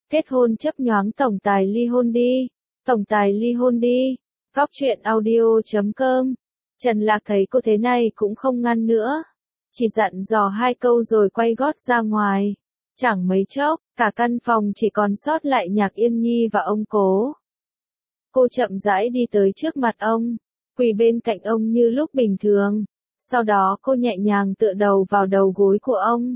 Kết hôn chấp nhoáng tổng tài ly hôn đi. Tổng tài ly hôn đi. Góc truyện audio.com. Trần Lạc thấy cô thế này cũng không ngăn nữa. Chỉ dặn dò 2 câu rồi quay gót ra ngoài. Chẳng mấy chốc, cả căn phòng chỉ còn sót lại Nhạc Yên Nhi và ông Cố. Cô chậm rãi đi tới trước mặt ông, quỳ bên cạnh ông như lúc bình thường. Sau đó cô nhẹ nhàng tựa đầu vào đầu gối của ông.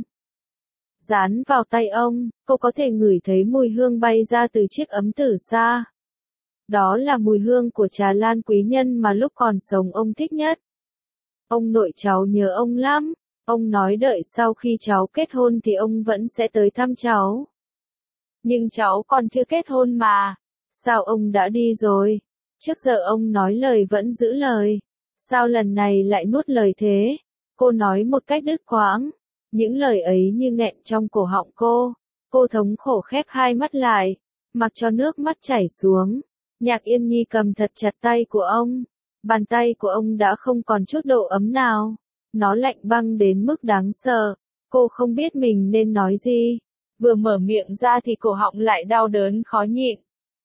Dán vào tay ông, cô có thể ngửi thấy mùi hương bay ra từ chiếc ấm từ xa. Đó là mùi hương của trà lan quý nhân mà lúc còn sống ông thích nhất. Ông nội cháu nhớ ông lắm. Ông nói đợi sau khi cháu kết hôn thì ông vẫn sẽ tới thăm cháu. Nhưng cháu còn chưa kết hôn mà. Sao ông đã đi rồi? Trước giờ ông nói lời vẫn giữ lời. Sao lần này lại nuốt lời thế? Cô nói một cách đứt quãng. Những lời ấy như nghẹn trong cổ họng cô. Cô thống khổ khép 2 mắt lại, mặc cho nước mắt chảy xuống. Nhạc Yên Nhi cầm thật chặt tay của ông. Bàn tay của ông đã không còn chút độ ấm nào. Nó lạnh băng đến mức đáng sợ. Cô không biết mình nên nói gì. Vừa mở miệng ra thì cổ họng lại đau đớn khó nhịn.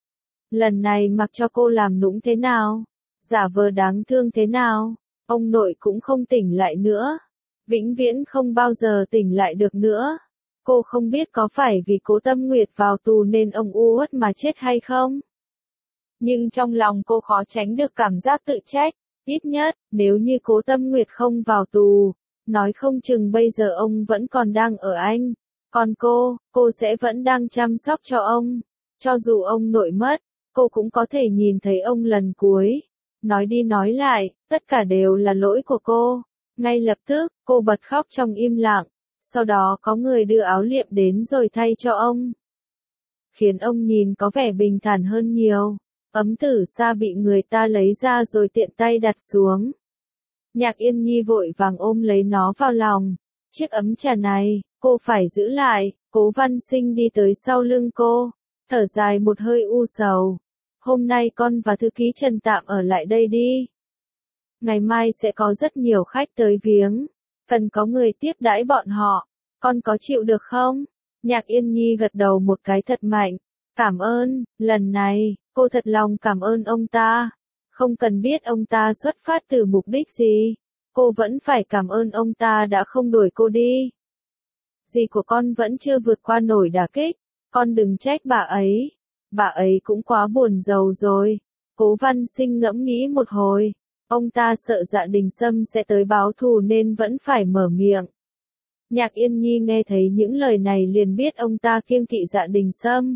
Lần này mặc cho cô làm nũng thế nào, giả vờ đáng thương thế nào, ông nội cũng không tỉnh lại nữa. Vĩnh viễn không bao giờ tỉnh lại được nữa. Cô không biết có phải vì Cố Tâm Nguyệt vào tù nên ông u uất mà chết hay không. Nhưng trong lòng cô khó tránh được cảm giác tự trách. Ít nhất, nếu như Cố Tâm Nguyệt không vào tù, nói không chừng bây giờ ông vẫn còn đang ở Anh. Còn cô sẽ vẫn đang chăm sóc cho ông. Cho dù ông nội mất, cô cũng có thể nhìn thấy ông lần cuối. Nói đi nói lại, tất cả đều là lỗi của cô. Ngay lập tức, cô bật khóc trong im lặng. Sau đó có người đưa áo liệm đến rồi thay cho ông. Khiến ông nhìn có vẻ bình thản hơn nhiều. Ấm từ xa bị người ta lấy ra rồi tiện tay đặt xuống. Nhạc Yên Nhi vội vàng ôm lấy nó vào lòng. Chiếc ấm trà này, cô phải giữ lại. Cố Văn Sinh đi tới sau lưng cô, thở dài một hơi u sầu. Hôm nay con và thư ký Trần tạm ở lại đây đi. Ngày mai sẽ có rất nhiều khách tới viếng. Cần có người tiếp đãi bọn họ. Con có chịu được không? Nhạc Yên Nhi gật đầu một cái thật mạnh. Cảm ơn, lần này, cô thật lòng cảm ơn ông ta. Không cần biết ông ta xuất phát từ mục đích gì. Cô vẫn phải cảm ơn ông ta đã không đuổi cô đi. Dì của con vẫn chưa vượt qua nổi đả kích. Con đừng trách bà ấy. Bà ấy cũng quá buồn rầu rồi. Cố Văn Sinh ngẫm nghĩ một hồi. Ông ta sợ Dạ Đình Sâm sẽ tới báo thù nên vẫn phải mở miệng. Nhạc Yên Nhi nghe thấy những lời này liền biết ông ta kiêng kỵ Dạ Đình Sâm.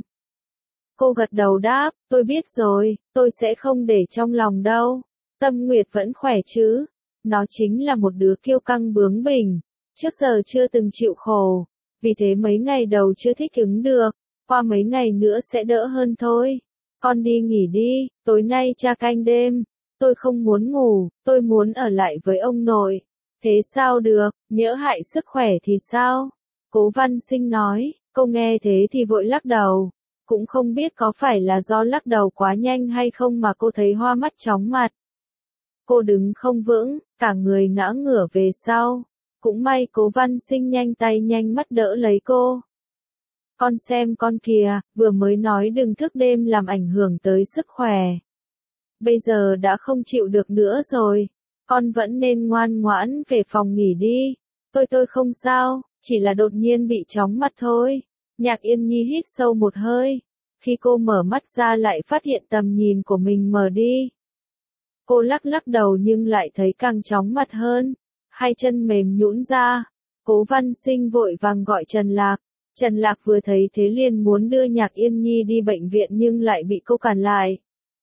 Cô gật đầu đáp, tôi biết rồi, tôi sẽ không để trong lòng đâu. Tâm Nguyệt vẫn khỏe chứ? Nó chính là một đứa kiêu căng bướng bỉnh, trước giờ chưa từng chịu khổ, vì thế mấy ngày đầu chưa thích ứng được, qua mấy ngày nữa sẽ đỡ hơn thôi. Con đi nghỉ đi, tối nay cha canh đêm, tôi không muốn ngủ, tôi muốn ở lại với ông nội. Thế sao được, nhỡ hại sức khỏe thì sao? Cố Văn Sinh nói, cô nghe thế thì vội lắc đầu. Cũng không biết có phải là do lắc đầu quá nhanh hay không mà cô thấy hoa mắt chóng mặt. Cô đứng không vững, cả người ngã ngửa về sau. Cũng may Cố Văn Sinh nhanh tay nhanh mắt đỡ lấy cô. Con xem con kìa, vừa mới nói đừng thức đêm làm ảnh hưởng tới sức khỏe. Bây giờ đã không chịu được nữa rồi. Con vẫn nên ngoan ngoãn về phòng nghỉ đi. Tôi không sao, chỉ là đột nhiên bị chóng mặt thôi. Nhạc Yên Nhi hít sâu một hơi. Khi cô mở mắt ra lại phát hiện tầm nhìn của mình mờ đi. Cô lắc lắc đầu nhưng lại thấy càng chóng mặt hơn. Hai chân mềm nhũn ra. Cố Văn Sinh vội vàng gọi Trần Lạc. Trần Lạc vừa thấy thế liền muốn đưa Nhạc Yên Nhi đi bệnh viện nhưng lại bị cô cản lại.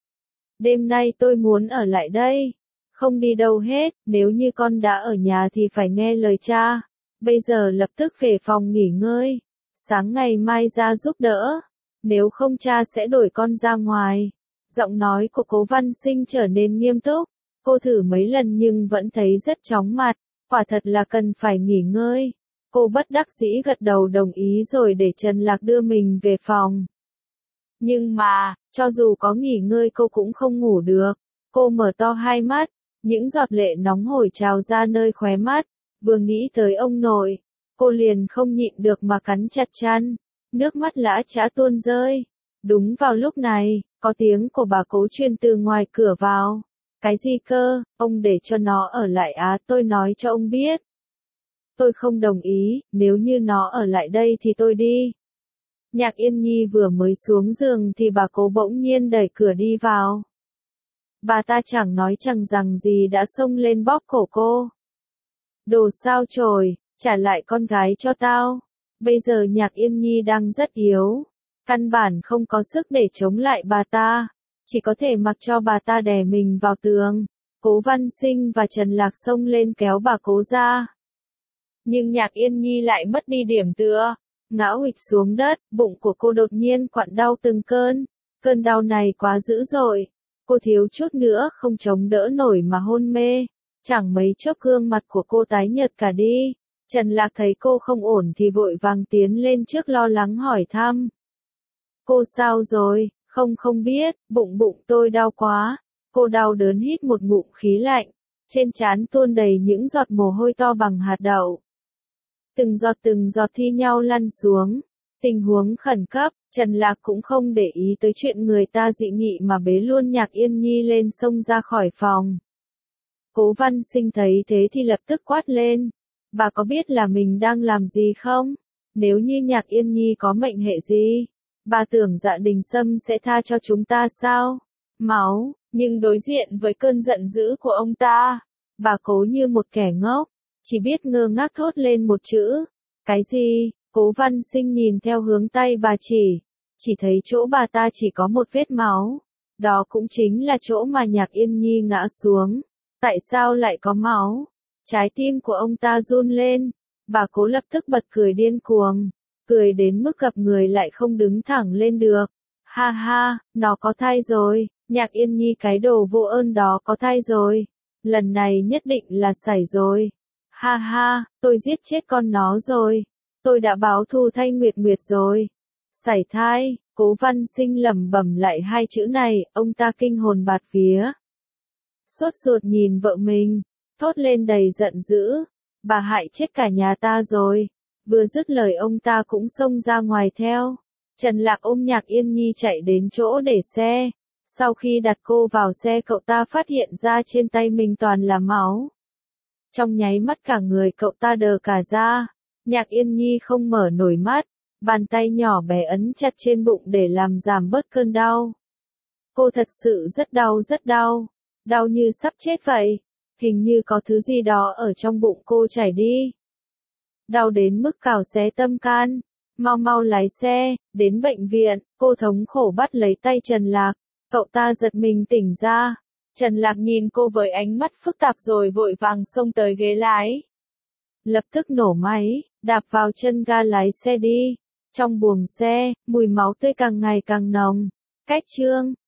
Đêm nay tôi muốn ở lại đây. Không đi đâu hết, nếu như con đã ở nhà thì phải nghe lời cha. Bây giờ lập tức về phòng nghỉ ngơi. Sáng ngày mai ra giúp đỡ. Nếu không cha sẽ đuổi con ra ngoài. Giọng nói của Cố Văn Sinh trở nên nghiêm túc. Cô thử mấy lần nhưng vẫn thấy rất chóng mặt. Quả thật là cần phải nghỉ ngơi. Cô bất đắc dĩ gật đầu đồng ý rồi để Trần Lạc đưa mình về phòng. Nhưng mà, cho dù có nghỉ ngơi cô cũng không ngủ được. Cô mở to 2 mắt. Những giọt lệ nóng hổi trào ra nơi khóe mắt. Vừa nghĩ tới ông nội, cô liền không nhịn được mà cắn chặt chăn. nước mắt lã chã tuôn rơi. Đúng vào lúc này, có tiếng của bà Cố truyền từ ngoài cửa vào. Cái gì cơ, ông để cho nó ở lại á, tôi nói cho ông biết. Tôi không đồng ý, nếu như nó ở lại đây thì tôi đi. Nhạc Yên Nhi vừa mới xuống giường thì bà Cố bỗng nhiên đẩy cửa đi vào. Bà ta chẳng nói chẳng rằng gì đã xông lên bóp cổ cô. Đồ sao chổi, trả lại con gái cho tao. Bây giờ Nhạc Yên Nhi đang rất yếu. Căn bản không có sức để chống lại bà ta. Chỉ có thể mặc cho bà ta đè mình vào tường. Cố Văn Sinh và Trần Lạc xông lên kéo bà Cố ra. Nhưng Nhạc Yên Nhi lại mất đi điểm tựa. Ngã huỵch xuống đất, bụng của cô đột nhiên quặn đau từng cơn. Cơn đau này quá dữ dội. Cô thiếu chút nữa không chống đỡ nổi mà hôn mê. Chẳng mấy chốc gương mặt của cô tái nhợt cả đi. Trần Lạc thấy cô không ổn thì vội vàng tiến lên trước lo lắng hỏi thăm. Cô sao rồi? Không biết, bụng tôi đau quá. Cô đau đớn hít một ngụm khí lạnh. Trên trán tuôn đầy những giọt mồ hôi to bằng hạt đậu. Từng giọt thi nhau lăn xuống. Tình huống khẩn cấp, Trần Lạc cũng không để ý tới chuyện người ta dị nghị mà bế luôn Nhạc Yên Nhi lên xông ra khỏi phòng. Cố Văn Sinh thấy thế thì lập tức quát lên. Bà có biết là mình đang làm gì không? Nếu như Nhạc Yên Nhi có mệnh hệ gì, bà tưởng Dạ Đình Sâm sẽ tha cho chúng ta sao? Máu, nhưng đối diện với cơn giận dữ của ông ta, bà Cố như một kẻ ngốc, chỉ biết ngơ ngác thốt lên một chữ. Cái gì? Cố Văn Sinh nhìn theo hướng tay bà chỉ thấy chỗ bà ta chỉ có một vết máu. Đó cũng chính là chỗ mà Nhạc Yên Nhi ngã xuống. Tại sao lại có máu? Trái tim của ông ta run lên. Bà Cố lập tức bật cười điên cuồng. Cười đến mức gập người lại không đứng thẳng lên được. Ha ha, nó có thai rồi. Nhạc Yên Nhi cái đồ vô ơn đó có thai rồi. Lần này nhất định là sảy rồi. Ha ha, tôi giết chết con nó rồi. Tôi đã báo thù thay Nguyệt Nguyệt rồi. Sảy thai, Cố Văn Sinh lẩm bẩm lại hai chữ này, ông ta kinh hồn bạt vía. Sốt ruột nhìn vợ mình, thốt lên đầy giận dữ. Bà hại chết cả nhà ta rồi. Vừa dứt lời ông ta cũng xông ra ngoài theo. Trần Lạc ôm Nhạc Yên Nhi chạy đến chỗ để xe. Sau khi đặt cô vào xe cậu ta phát hiện ra trên tay mình toàn là máu. Trong nháy mắt cả người cậu ta đờ cả ra. Nhạc Yên Nhi không mở nổi mắt. Bàn tay nhỏ bé ấn chặt trên bụng để làm giảm bớt cơn đau. Cô thật sự rất đau. Đau như sắp chết vậy. Hình như có thứ gì đó ở trong bụng cô chảy đi. Đau đến mức cào xé tâm can. Mau lái xe, đến bệnh viện. Cô thống khổ bắt lấy tay Trần Lạc. Cậu ta giật mình tỉnh ra. Trần Lạc nhìn cô với ánh mắt phức tạp rồi vội vàng xông tới ghế lái. Lập tức nổ máy, đạp vào chân ga lái xe đi. Trong buồng xe, mùi máu tươi càng ngày càng nồng. Cách chương